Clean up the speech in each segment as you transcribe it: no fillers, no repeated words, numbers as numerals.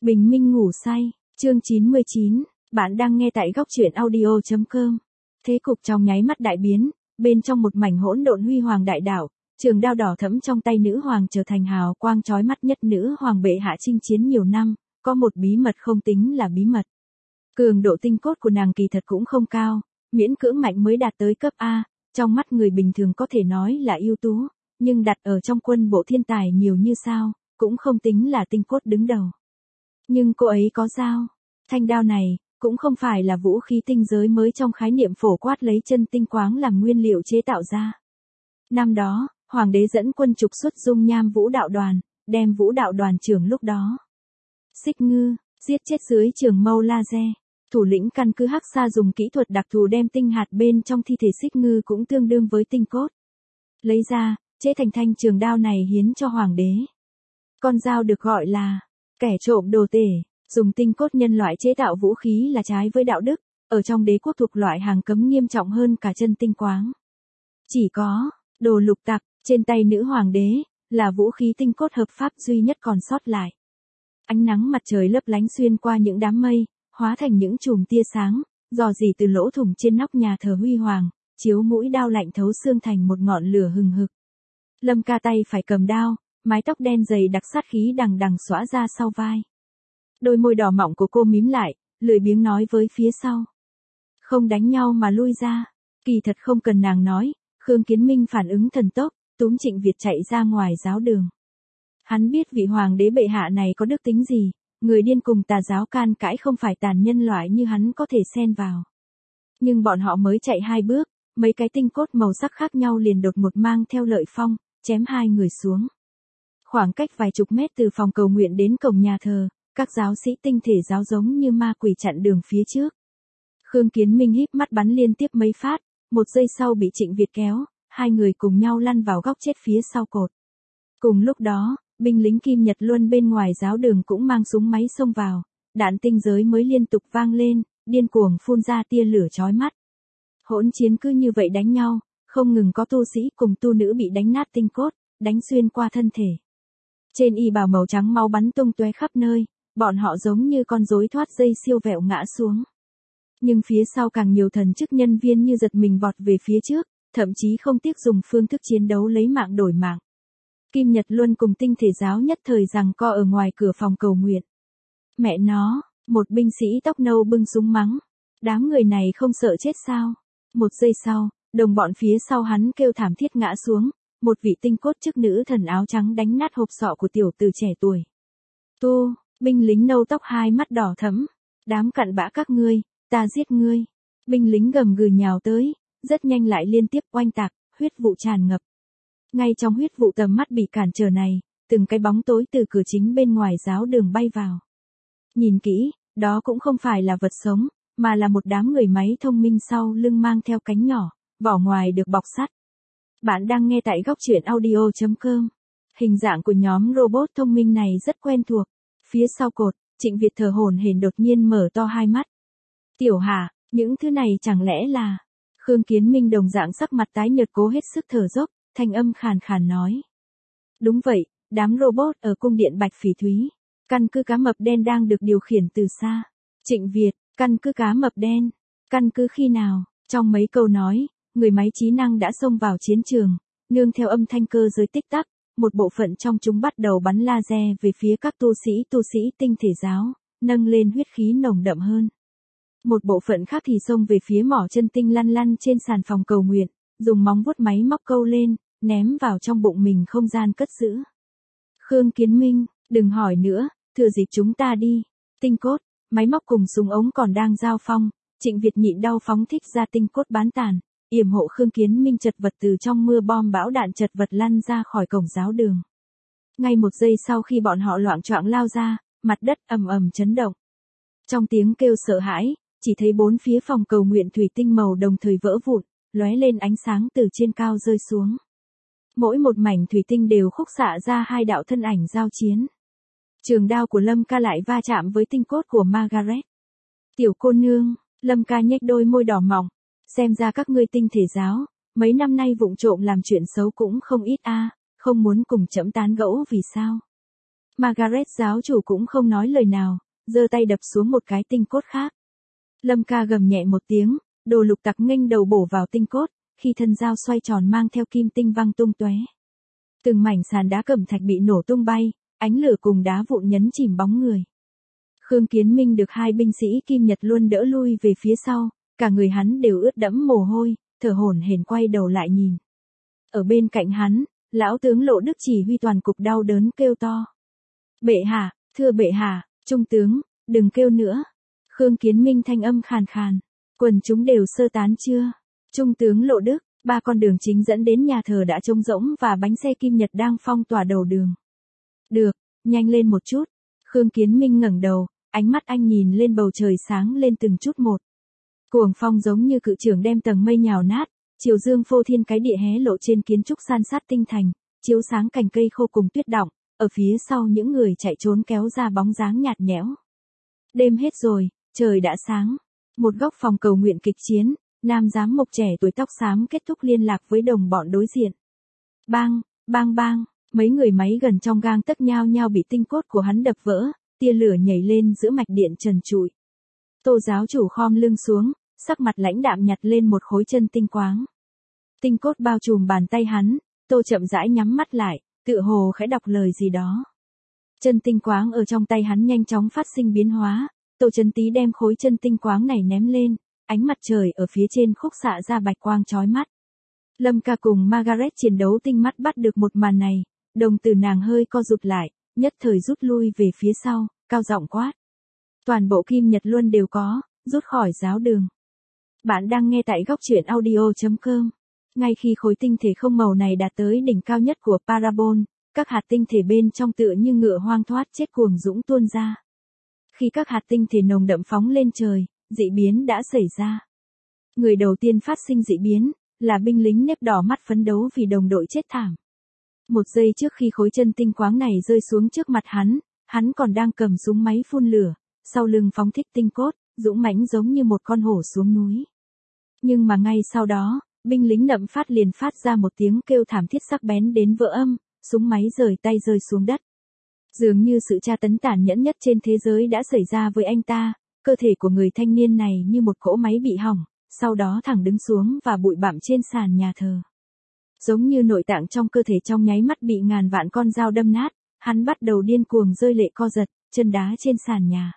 Bình minh ngủ say, chương 99, bạn đang nghe tại góc truyện audio.com. Thế cục trong nháy mắt đại biến, bên trong một mảnh hỗn độn huy hoàng đại đạo, trường đao đỏ thẫm trong tay nữ hoàng trở thành hào quang chói mắt nhất nữ hoàng bệ hạ chinh chiến nhiều năm, có một bí mật không tính là bí mật. Cường độ tinh cốt của nàng kỳ thật cũng không cao, miễn cưỡng mạnh mới đạt tới cấp A, trong mắt người bình thường có thể nói là ưu tú, nhưng đặt ở trong quân bộ thiên tài nhiều như sao, cũng không tính là tinh cốt đứng đầu. Nhưng cô ấy có dao. Thanh đao này, cũng không phải là vũ khí tinh giới mới trong khái niệm phổ quát lấy chân tinh quáng làm nguyên liệu chế tạo ra. Năm đó, hoàng đế dẫn quân trục xuất dung nham vũ đạo đoàn, đem vũ đạo đoàn trưởng lúc đó. Xích Ngư, giết chết dưới trường mâu laser. Thủ lĩnh căn cứ Hắc Sa dùng kỹ thuật đặc thù đem tinh hạt bên trong thi thể Xích Ngư cũng tương đương với tinh cốt. Lấy ra, chế thành thanh trường đao này hiến cho hoàng đế. Con dao được gọi là kẻ trộm đồ tể, dùng tinh cốt nhân loại chế tạo vũ khí là trái với đạo đức, ở trong đế quốc thuộc loại hàng cấm nghiêm trọng hơn cả chân tinh quáng. Chỉ có đồ lục tặc trên tay nữ hoàng đế là vũ khí tinh cốt hợp pháp duy nhất còn sót lại. Ánh nắng mặt trời lấp lánh xuyên qua những đám mây, hóa thành những chùm tia sáng, rò rỉ từ lỗ thủng trên nóc nhà thờ huy hoàng, chiếu mũi đao lạnh thấu xương thành một ngọn lửa hừng hực. Lâm Ca tay phải cầm đao, mái tóc đen dày đặc sát khí đằng đằng xõa ra sau vai. Đôi môi đỏ mọng của cô mím lại, lười biếng nói với phía sau. Không đánh nhau mà lui ra. Kỳ thật không cần nàng nói, Khương Kiến Minh phản ứng thần tốc, túm Trịnh Việt chạy ra ngoài giáo đường. Hắn biết vị hoàng đế bệ hạ này có đức tính gì, người điên cùng tà giáo can cãi không phải tàn nhân loại như hắn có thể xen vào. Nhưng bọn họ mới chạy 2 bước, mấy cái tinh cốt màu sắc khác nhau liền đột ngột mang theo lợi phong, chém 2 người xuống. Khoảng cách vài chục mét từ phòng cầu nguyện đến cổng nhà thờ, các giáo sĩ tinh thể giáo giống như ma quỷ chặn đường phía trước. Khương Kiến Minh híp mắt bắn liên tiếp mấy phát, 1 giây sau bị Trịnh Việt kéo, 2 người cùng nhau lăn vào góc chết phía sau cột. Cùng lúc đó, binh lính Kim Nhật Luân bên ngoài giáo đường cũng mang súng máy xông vào, đạn tinh giới mới liên tục vang lên, điên cuồng phun ra tia lửa chói mắt. Hỗn chiến cứ như vậy đánh nhau, không ngừng có tu sĩ cùng tu nữ bị đánh nát tinh cốt, đánh xuyên qua thân thể. Trên y bào màu trắng máu bắn tung tóe khắp nơi, bọn họ giống như con rối thoát dây siêu vẹo ngã xuống. Nhưng phía sau càng nhiều thần chức nhân viên như giật mình vọt về phía trước, thậm chí không tiếc dùng phương thức chiến đấu lấy mạng đổi mạng. Kim Nhật Luân cùng tinh thể giáo nhất thời giằng co ở ngoài cửa phòng cầu nguyện. Mẹ nó, một binh sĩ tóc nâu bưng súng mắng. Đám người này không sợ chết sao? 1 giây sau, đồng bọn phía sau hắn kêu thảm thiết ngã xuống, một vị tinh cốt chức nữ thần áo trắng đánh nát hộp sọ của tiểu tử trẻ tuổi. Binh lính nâu tóc 2 mắt đỏ thẫm. Đám cặn bã các ngươi, ta giết ngươi. Binh lính gầm gừ nhào tới, rất nhanh lại liên tiếp oanh tạc, huyết vụ tràn ngập. Ngay trong huyết vụ tầm mắt bị cản trở này, từng cái bóng tối từ cửa chính bên ngoài giáo đường bay vào. Nhìn kỹ, đó cũng không phải là vật sống, mà là một đám người máy thông minh sau lưng mang theo cánh nhỏ, vỏ ngoài được bọc sắt. Bạn đang nghe tại góc truyện audio.com. Hình dạng của nhóm robot thông minh này rất quen thuộc. Phía sau cột, Trịnh Việt thở hổn hển đột nhiên mở to 2 mắt. Tiểu Hà, những thứ này chẳng lẽ là... Khương Kiến Minh đồng dạng sắc mặt tái nhợt cố hết sức thở dốc, thanh âm khàn khàn nói. Đúng vậy, đám robot ở cung điện Bạch Phỉ Thúy. Căn cứ cá mập đen đang được điều khiển từ xa. Trịnh Việt, căn cứ cá mập đen. Căn cứ khi nào? Trong mấy câu nói, người máy trí năng đã xông vào chiến trường, nương theo âm thanh cơ giới tích tắc, một bộ phận trong chúng bắt đầu bắn laser về phía các tu sĩ tinh thể giáo, nâng lên huyết khí nồng đậm hơn. Một bộ phận khác thì xông về phía mỏ chân tinh lăn lăn trên sàn phòng cầu nguyện, dùng móng vuốt máy móc câu lên, ném vào trong bụng mình không gian cất giữ. Khương Kiến Minh, đừng hỏi nữa, thừa dịp chúng ta đi. Tinh cốt, máy móc cùng súng ống còn đang giao phong, Trịnh Việt nhịn đau phóng thích ra tinh cốt bán tàn, yểm hộ Khương Kiến Minh chật vật từ trong mưa bom bão đạn chật vật lăn ra khỏi cổng giáo đường. Ngay 1 giây sau khi bọn họ loạng choạng lao ra, mặt đất ầm ầm chấn động. Trong tiếng kêu sợ hãi, chỉ thấy 4 phía phòng cầu nguyện thủy tinh màu đồng thời vỡ vụn, lóe lên ánh sáng từ trên cao rơi xuống. Mỗi một mảnh thủy tinh đều khúc xạ ra 2 đạo thân ảnh giao chiến. Trường đao của Lâm Ca lại va chạm với tinh cốt của Margaret. Tiểu cô nương, Lâm Ca nhếch đôi môi đỏ mọng, xem ra các ngươi tinh thể giáo, mấy năm nay vụng trộm làm chuyện xấu cũng không ít a, không muốn cùng trẫm tán gẫu vì sao? Margaret giáo chủ cũng không nói lời nào, giơ tay đập xuống một cái tinh cốt khác. Lâm ca gầm nhẹ một tiếng, đồ lục tặc nghênh đầu bổ vào tinh cốt, khi thân dao xoay tròn mang theo kim tinh văng tung tóe. Từng mảnh sàn đá cẩm thạch bị nổ tung bay, ánh lửa cùng đá vụn nhấn chìm bóng người. Khương Kiến Minh được hai binh sĩ Kim Nhật Luân đỡ lui về phía sau, cả người hắn đều ướt đẫm mồ hôi, thở hổn hển quay đầu lại nhìn. Ở bên cạnh hắn, lão tướng Lộ Đức chỉ huy toàn cục đau đớn kêu to. Bệ hạ, thưa bệ hạ, trung tướng, đừng kêu nữa. Khương Kiến Minh thanh âm khàn khàn. Quần chúng đều sơ tán chưa? Trung tướng Lộ Đức, 3 con đường chính dẫn đến nhà thờ đã trống rỗng và bánh xe Kim Nhật đang phong tỏa đầu đường. Được, nhanh lên một chút. Khương Kiến Minh ngẩng đầu, ánh mắt anh nhìn lên bầu trời sáng lên từng chút một. Cuồng phong giống như cự trưởng đem tầng mây nhào nát, chiều dương phô thiên cái địa hé lộ trên kiến trúc san sát tinh thành, chiếu sáng cành cây khô cùng tuyết đọng, ở phía sau những người chạy trốn kéo ra bóng dáng nhạt nhẽo. Đêm hết rồi, trời đã sáng. Một góc phòng cầu nguyện kịch chiến, nam giám mục trẻ tuổi tóc xám kết thúc liên lạc với đồng bọn đối diện. Bang, bang bang, mấy người máy gần trong gang tấc nhao nhao bị tinh cốt của hắn đập vỡ, tia lửa nhảy lên giữa mạch điện trần trụi. Tô giáo chủ khom lưng xuống, sắc mặt lãnh đạm nhặt lên một khối chân tinh quáng. Tinh cốt bao trùm bàn tay hắn, Tô chậm rãi nhắm mắt lại, tựa hồ khẽ đọc lời gì đó. Chân tinh quáng ở trong tay hắn nhanh chóng phát sinh biến hóa, Tô Chấn Tý đem khối chân tinh quáng này ném lên, ánh mặt trời ở phía trên khúc xạ ra bạch quang chói mắt. Lâm ca cùng Margaret chiến đấu tinh mắt bắt được một màn này, đồng tử nàng hơi co rụt lại, nhất thời rút lui về phía sau, cao giọng quát. Toàn bộ Kim Nhật Luân đều có, rút khỏi giáo đường. Bạn đang nghe tại góc truyện audio.com. Ngay khi khối tinh thể không màu này đạt tới đỉnh cao nhất của Parabol, các hạt tinh thể bên trong tựa như ngựa hoang thoát chết cuồng dũng tuôn ra. Khi các hạt tinh thể nồng đậm phóng lên trời, dị biến đã xảy ra. Người đầu tiên phát sinh dị biến, là binh lính nếp đỏ mắt phấn đấu vì đồng đội chết thảm. Một giây trước khi khối chân tinh quáng này rơi xuống trước mặt hắn còn đang cầm súng máy phun lửa, sau lưng phóng thích tinh cốt, dũng mãnh giống như một con hổ xuống núi. Nhưng mà ngay sau đó, binh lính nậm phát liền phát ra một tiếng kêu thảm thiết sắc bén đến vỡ âm, súng máy rời tay rơi xuống đất. Dường như sự tra tấn tàn nhẫn nhất trên thế giới đã xảy ra với anh ta, cơ thể của người thanh niên này như một cỗ máy bị hỏng, sau đó thẳng đứng xuống và bụi bặm trên sàn nhà thờ. Giống như nội tạng trong cơ thể trong nháy mắt bị ngàn vạn con dao đâm nát, hắn bắt đầu điên cuồng rơi lệ co giật, chân đá trên sàn nhà.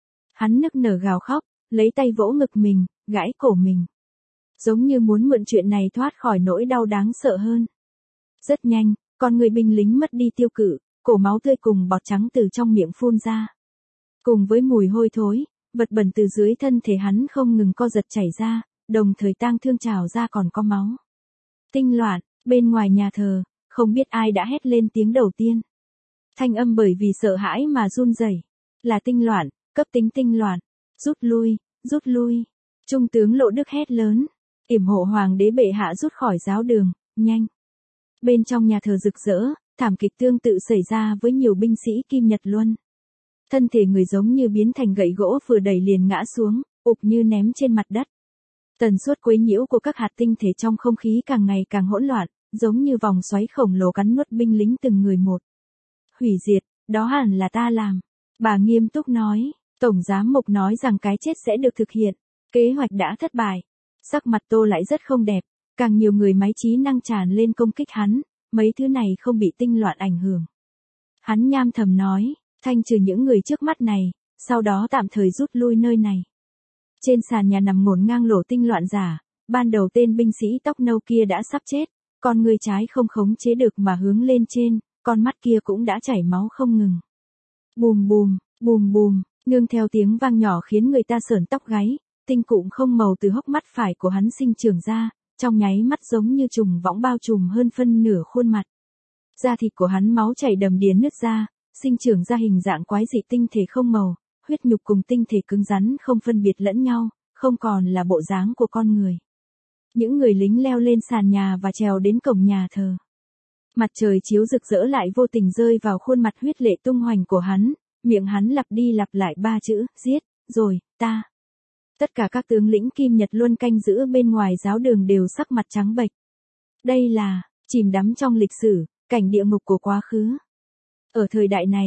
Hắn nức nở gào khóc, lấy tay vỗ ngực mình, gãi cổ mình. Giống như muốn mượn chuyện này thoát khỏi nỗi đau đáng sợ hơn. Rất nhanh, con người binh lính mất đi tiêu cự, cổ máu tươi cùng bọt trắng từ trong miệng phun ra. Cùng với mùi hôi thối, vật bẩn từ dưới thân thể hắn không ngừng co giật chảy ra, đồng thời tang thương trào ra còn có máu. Tinh loạn, bên ngoài nhà thờ, không biết ai đã hét lên tiếng đầu tiên. Thanh âm bởi vì sợ hãi mà run rẩy, là tinh loạn, cấp tính tinh loạn, rút lui, rút lui. Trung tướng Lộ Đức hét lớn, yểm hộ hoàng đế bệ hạ rút khỏi giáo đường, nhanh. Bên trong nhà thờ rực rỡ, thảm kịch tương tự xảy ra với nhiều binh sĩ Kim Nhật Luân. Thân thể người giống như biến thành gậy gỗ vừa đẩy liền ngã xuống, ụp như ném trên mặt đất. Tần suất quấy nhiễu của các hạt tinh thể trong không khí càng ngày càng hỗn loạn, giống như vòng xoáy khổng lồ cắn nuốt binh lính từng người một. Hủy diệt, đó hẳn là ta làm. Bà nghiêm túc nói, Tổng giám mục nói rằng cái chết sẽ được thực hiện. Kế hoạch đã thất bại. Sắc mặt Tô lại rất không đẹp, càng nhiều người máy trí năng tràn lên công kích hắn, mấy thứ này không bị tinh loạn ảnh hưởng. Hắn nham thầm nói, thanh trừ những người trước mắt này, sau đó tạm thời rút lui nơi này. Trên sàn nhà nằm ngổn ngang lỗ tinh loạn giả, ban đầu tên binh sĩ tóc nâu kia đã sắp chết, con người trái không khống chế được mà hướng lên trên, con mắt kia cũng đã chảy máu không ngừng. Bùm bùm, bùm bùm, nương theo tiếng vang nhỏ khiến người ta sởn tóc gáy, tinh cụm không màu từ hốc mắt phải của hắn sinh trưởng ra, trong nháy mắt giống như trùng võng bao trùm hơn phân nửa khuôn mặt. Da thịt của hắn máu chảy đầm đìa nứt ra, sinh trưởng ra hình dạng quái dị tinh thể không màu, huyết nhục cùng tinh thể cứng rắn không phân biệt lẫn nhau, không còn là bộ dáng của con người. Những người lính leo lên sàn nhà và trèo đến cổng nhà thờ. Mặt trời chiếu rực rỡ lại vô tình rơi vào khuôn mặt huyết lệ tung hoành của hắn, miệng hắn lặp đi lặp lại 3 chữ, giết, rồi, ta. Tất cả các tướng lĩnh Kim Nhật Luân canh giữ bên ngoài giáo đường đều sắc mặt trắng bệch. Đây là, chìm đắm trong lịch sử, cảnh địa ngục của quá khứ. Ở thời đại này,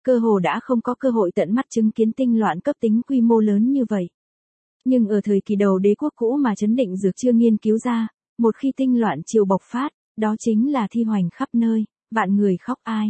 cơ hồ đã không có cơ hội tận mắt chứng kiến tinh loạn cấp tính quy mô lớn như vậy. Nhưng ở thời kỳ đầu đế quốc cũ mà Trấn Định Dược chưa nghiên cứu ra, một khi tinh loạn triều bộc phát, đó chính là thi hoành khắp nơi, vạn người khóc ai.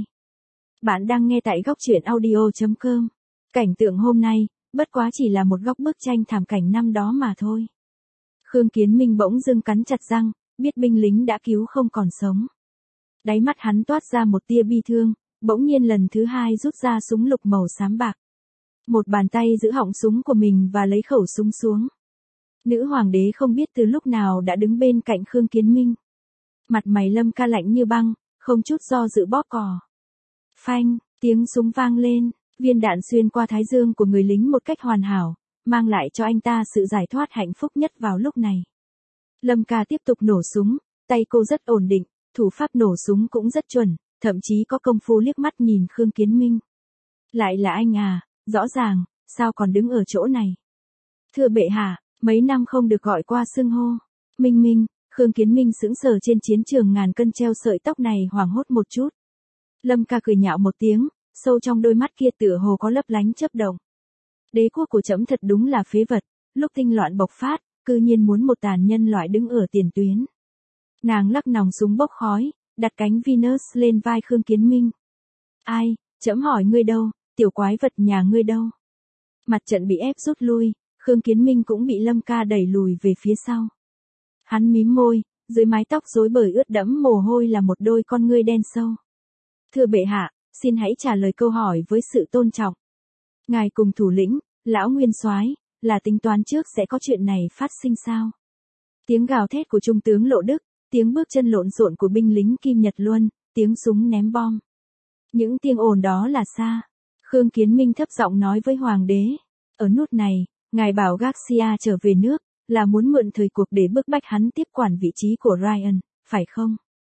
Bạn đang nghe tại góc truyện audio.com. Cảnh tượng hôm nay, bất quá chỉ là một góc bức tranh thảm cảnh năm đó mà thôi. Khương Kiến Minh bỗng dưng cắn chặt răng, biết binh lính đã cứu không còn sống. Đáy mắt hắn toát ra một tia bi thương, bỗng nhiên lần thứ hai rút ra súng lục màu xám bạc. Một bàn tay giữ họng súng của mình và lấy khẩu súng xuống. Nữ hoàng đế không biết từ lúc nào đã đứng bên cạnh Khương Kiến Minh. Mặt mày Lâm Ca lạnh như băng, không chút do dự bóp cò. Phanh, tiếng súng vang lên, viên đạn xuyên qua thái dương của người lính một cách hoàn hảo, mang lại cho anh ta sự giải thoát hạnh phúc nhất vào lúc này. Lâm Ca tiếp tục nổ súng, tay cô rất ổn định, thủ pháp nổ súng cũng rất chuẩn, thậm chí có công phu liếc mắt nhìn Khương Kiến Minh. Lại là anh à, rõ ràng, sao còn đứng ở chỗ này? Thưa bệ hạ, mấy năm không được gọi qua xưng hô. Minh Minh, Khương Kiến Minh sững sờ trên chiến trường ngàn cân treo sợi tóc này hoảng hốt một chút. Lâm Ca cười nhạo một tiếng, sâu trong đôi mắt kia tựa hồ có lấp lánh chớp động. Đế quốc của trẫm thật đúng là phế vật, lúc tinh loạn bộc phát, cư nhiên muốn một tàn nhân loại đứng ở tiền tuyến. Nàng lắc nòng súng bốc khói, đặt cánh Venus lên vai Khương Kiến Minh. Ai, trẫm hỏi ngươi đâu, tiểu quái vật nhà ngươi đâu? Mặt trận bị ép rút lui, Khương Kiến Minh cũng bị Lâm Ca đẩy lùi về phía sau. Hắn mím môi, dưới mái tóc rối bời ướt đẫm mồ hôi là một đôi con ngươi đen sâu. Thưa bệ hạ, xin hãy trả lời câu hỏi với sự tôn trọng. Ngài cùng thủ lĩnh, lão nguyên soái, là tính toán trước sẽ có chuyện này phát sinh sao? Tiếng gào thét của trung tướng Lộ Đức, tiếng bước chân lộn xộn của binh lính Kim Nhật Luân, tiếng súng ném bom. Những tiếng ồn đó là xa. Khương Kiến Minh thấp giọng nói với hoàng đế. Ở nút này, ngài bảo Garcia trở về nước, là muốn mượn thời cuộc để bức bách hắn tiếp quản vị trí của Ryan, phải không?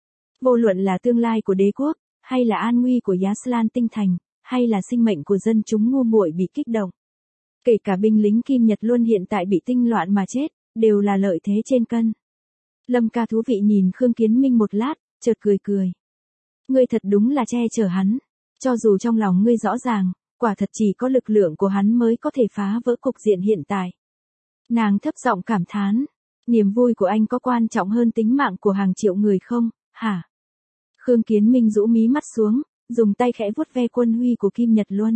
Vô luận là tương lai của đế quốc, hay là an nguy của Yaslan Tinh Thành, hay là sinh mệnh của dân chúng ngu muội bị kích động. Kể cả binh lính Kim Nhật Luân hiện tại bị tinh loạn mà chết, đều là lợi thế trên cân. Lâm Ca thú vị nhìn Khương Kiến Minh một lát, chợt cười cười. Ngươi thật đúng là che chở hắn. Cho dù trong lòng ngươi rõ ràng, quả thật chỉ có lực lượng của hắn mới có thể phá vỡ cục diện hiện tại. Nàng thấp giọng cảm thán. Niềm vui của anh có quan trọng hơn tính mạng của hàng triệu người không, hả? Khương Kiến Minh rũ mí mắt xuống, dùng tay khẽ vuốt ve quân huy của Kim Nhật Luân.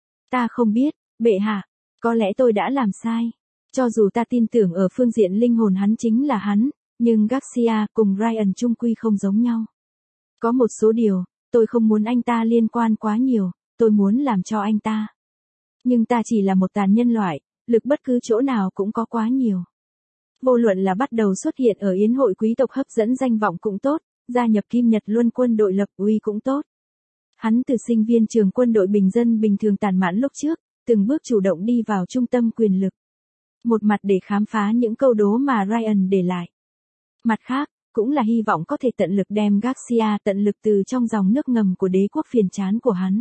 Ta không biết, bệ hạ, có lẽ tôi đã làm sai. Cho dù ta tin tưởng ở phương diện linh hồn hắn chính là hắn, nhưng Garcia cùng Ryan chung quy không giống nhau. Có một số điều, tôi không muốn anh ta liên quan quá nhiều, tôi muốn làm cho anh ta. Nhưng ta chỉ là một tàn nhân loại, lực bất cứ chỗ nào cũng có quá nhiều. Vô luận là bắt đầu xuất hiện ở yến hội quý tộc hấp dẫn danh vọng cũng tốt, gia nhập Kim Nhật Luân quân đội lập uy cũng tốt. Hắn từ sinh viên trường quân đội bình dân bình thường tàn mãn lúc trước, từng bước chủ động đi vào trung tâm quyền lực. Một mặt để khám phá những câu đố mà Ryan để lại. Mặt khác, cũng là hy vọng có thể tận lực đem Garcia tận lực từ trong dòng nước ngầm của đế quốc phiền chán của hắn.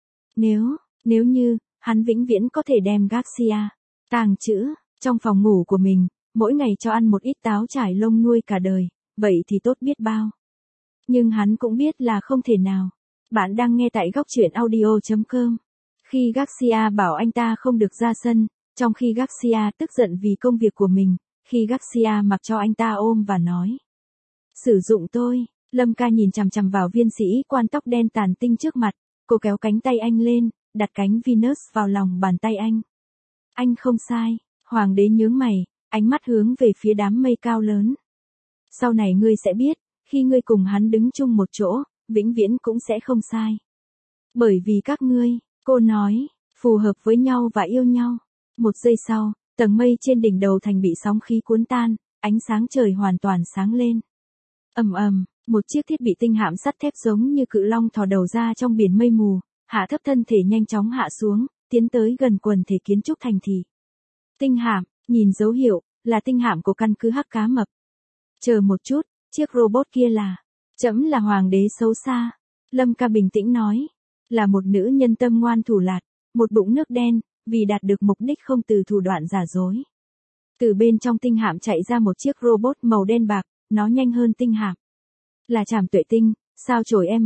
Nếu như, hắn vĩnh viễn có thể đem Garcia tàng trữ trong phòng ngủ của mình, mỗi ngày cho ăn một ít táo trải lông nuôi cả đời, vậy thì tốt biết bao. Nhưng hắn cũng biết là không thể nào. Bạn đang nghe tại góc truyện audio.com. Khi Garcia bảo anh ta không được ra sân, trong khi Garcia tức giận vì công việc của mình, khi Garcia mặc cho anh ta ôm và nói. Sử dụng tôi, Lâm Ca nhìn chằm chằm vào viên sĩ quan tóc đen tàn tinh trước mặt, cô kéo cánh tay anh lên, đặt cánh Venus vào lòng bàn tay anh. Anh không sai, hoàng đế nhướng mày, ánh mắt hướng về phía đám mây cao lớn. Sau này ngươi sẽ biết, khi ngươi cùng hắn đứng chung một chỗ, vĩnh viễn cũng sẽ không sai. Bởi vì các ngươi, cô nói, phù hợp với nhau và yêu nhau. Một giây sau, tầng mây trên đỉnh đầu thành bị sóng khí cuốn tan, ánh sáng trời hoàn toàn sáng lên. Ầm ầm, một chiếc thiết bị tinh hạm sắt thép giống như cự long thò đầu ra trong biển mây mù, hạ thấp thân thể nhanh chóng hạ xuống, tiến tới gần quần thể kiến trúc thành thị. Tinh hạm, nhìn dấu hiệu, là tinh hạm của căn cứ Hắc Cá Mập. Chờ một chút, chiếc robot kia là, trẫm là hoàng đế xấu xa. Lâm Ca bình tĩnh nói, là một nữ nhân tâm ngoan thủ lạt, một bụng nước đen, vì đạt được mục đích không từ thủ đoạn giả dối. Từ bên trong tinh hạm chạy ra một chiếc robot màu đen bạc, nó nhanh hơn tinh hạm. Là Trảm Tuệ Tinh, sao chổi M,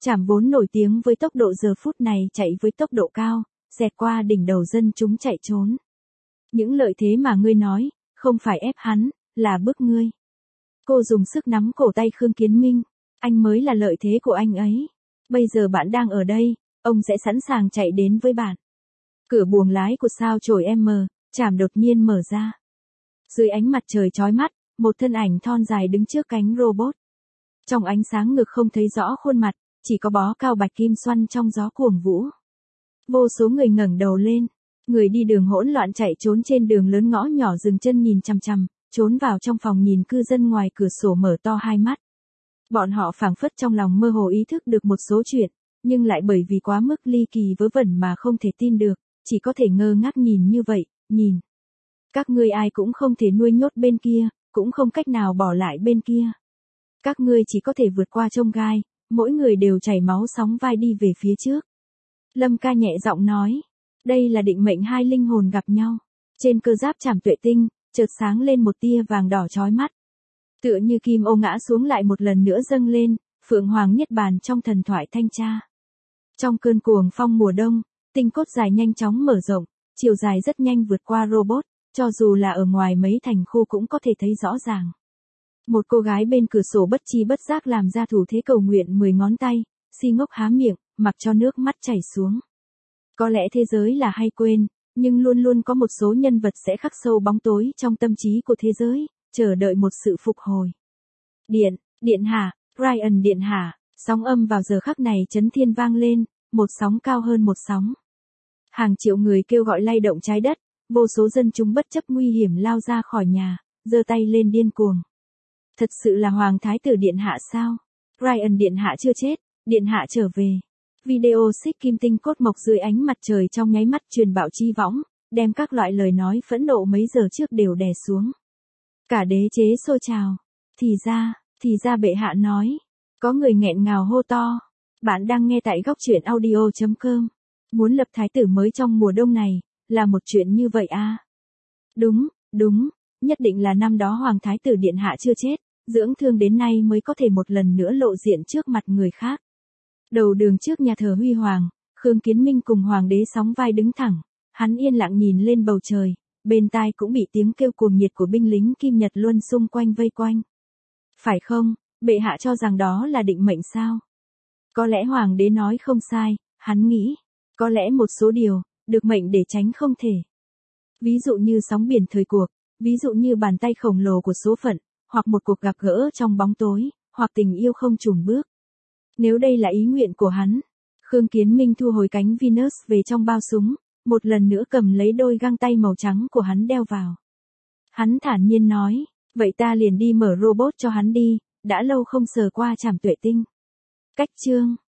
Trảm vốn nổi tiếng với tốc độ giờ phút này chạy với tốc độ cao, xẹt qua đỉnh đầu dân chúng chạy trốn. Những lợi thế mà ngươi nói, không phải ép hắn, là bức ngươi. Cô dùng sức nắm cổ tay Khương Kiến Minh, anh mới là lợi thế của anh ấy. Bây giờ bạn đang ở đây, ông sẽ sẵn sàng chạy đến với bạn. Cửa buồng lái của sao chổi M, Trảm đột nhiên mở ra. Dưới ánh mặt trời chói mắt, một thân ảnh thon dài đứng trước cánh robot. Trong ánh sáng ngực không thấy rõ khuôn mặt, chỉ có bó cao bạch kim xoăn trong gió cuồng vũ. Vô số người ngẩng đầu lên, người đi đường hỗn loạn chạy trốn trên đường lớn ngõ nhỏ dừng chân nhìn chằm chằm, trốn vào trong phòng nhìn cư dân ngoài cửa sổ mở to hai mắt. Bọn họ phảng phất trong lòng mơ hồ ý thức được một số chuyện, nhưng lại bởi vì quá mức ly kỳ vớ vẩn mà không thể tin được, chỉ có thể ngơ ngác nhìn như vậy, nhìn. Các ngươi ai cũng không thể nuôi nhốt bên kia, cũng không cách nào bỏ lại bên kia. Các ngươi chỉ có thể vượt qua chông gai, mỗi người đều chảy máu sóng vai đi về phía trước. Lâm Ca nhẹ giọng nói, đây là định mệnh hai linh hồn gặp nhau. Trên cơ giáp Trảm Tuệ Tinh, chợt sáng lên một tia vàng đỏ chói mắt. Tựa như kim ô ngã xuống lại một lần nữa dâng lên, Phượng Hoàng niết bàn trong thần thoại Thanh Tra. Trong cơn cuồng phong mùa đông, tinh cốt dài nhanh chóng mở rộng, chiều dài rất nhanh vượt qua robot, cho dù là ở ngoài mấy thành khu cũng có thể thấy rõ ràng. Một cô gái bên cửa sổ bất chi bất giác làm ra thủ thế cầu nguyện 10 ngón tay, si ngốc há miệng, mặc cho nước mắt chảy xuống. Có lẽ thế giới là hay quên, nhưng luôn luôn có một số nhân vật sẽ khắc sâu bóng tối trong tâm trí của thế giới, chờ đợi một sự phục hồi. Điện hạ, Ryan điện hạ, sóng âm vào giờ khắc này chấn thiên vang lên, một sóng cao hơn một sóng. Hàng triệu người kêu gọi lay động trái đất, vô số dân chúng bất chấp nguy hiểm lao ra khỏi nhà, giơ tay lên điên cuồng. Thật sự là Hoàng Thái tử điện hạ sao? Ryan điện hạ chưa chết, điện hạ trở về. Video xích kim tinh cốt mộc dưới ánh mặt trời trong nháy mắt truyền bạo chi võng, đem các loại lời nói phẫn nộ mấy giờ trước đều đè xuống. Cả đế chế xô trào. Thì ra bệ hạ nói. Có người nghẹn ngào hô to. Bạn đang nghe tại góc truyện audio.com. Muốn lập thái tử mới trong mùa đông này, là một chuyện như vậy à? Đúng, nhất định là năm đó Hoàng Thái tử điện hạ chưa chết, dưỡng thương đến nay mới có thể một lần nữa lộ diện trước mặt người khác. Đầu đường trước nhà thờ Huy Hoàng, Khương Kiến Minh cùng Hoàng đế sóng vai đứng thẳng, hắn yên lặng nhìn lên bầu trời, bên tai cũng bị tiếng kêu cuồng nhiệt của binh lính Kim Nhật Luân xung quanh vây quanh. Phải không, bệ hạ cho rằng đó là định mệnh sao? Có lẽ Hoàng đế nói không sai, hắn nghĩ, có lẽ một số điều, được mệnh để tránh không thể. Ví dụ như sóng biển thời cuộc, ví dụ như bàn tay khổng lồ của số phận, hoặc một cuộc gặp gỡ trong bóng tối, hoặc tình yêu không chùn bước. Nếu đây là ý nguyện của hắn, Khương Kiến Minh thu hồi cánh Venus về trong bao súng, một lần nữa cầm lấy đôi găng tay màu trắng của hắn đeo vào. Hắn thản nhiên nói, vậy ta liền đi mở robot cho hắn đi, đã lâu không sờ qua Trảm Tuệ Tinh. Cách chương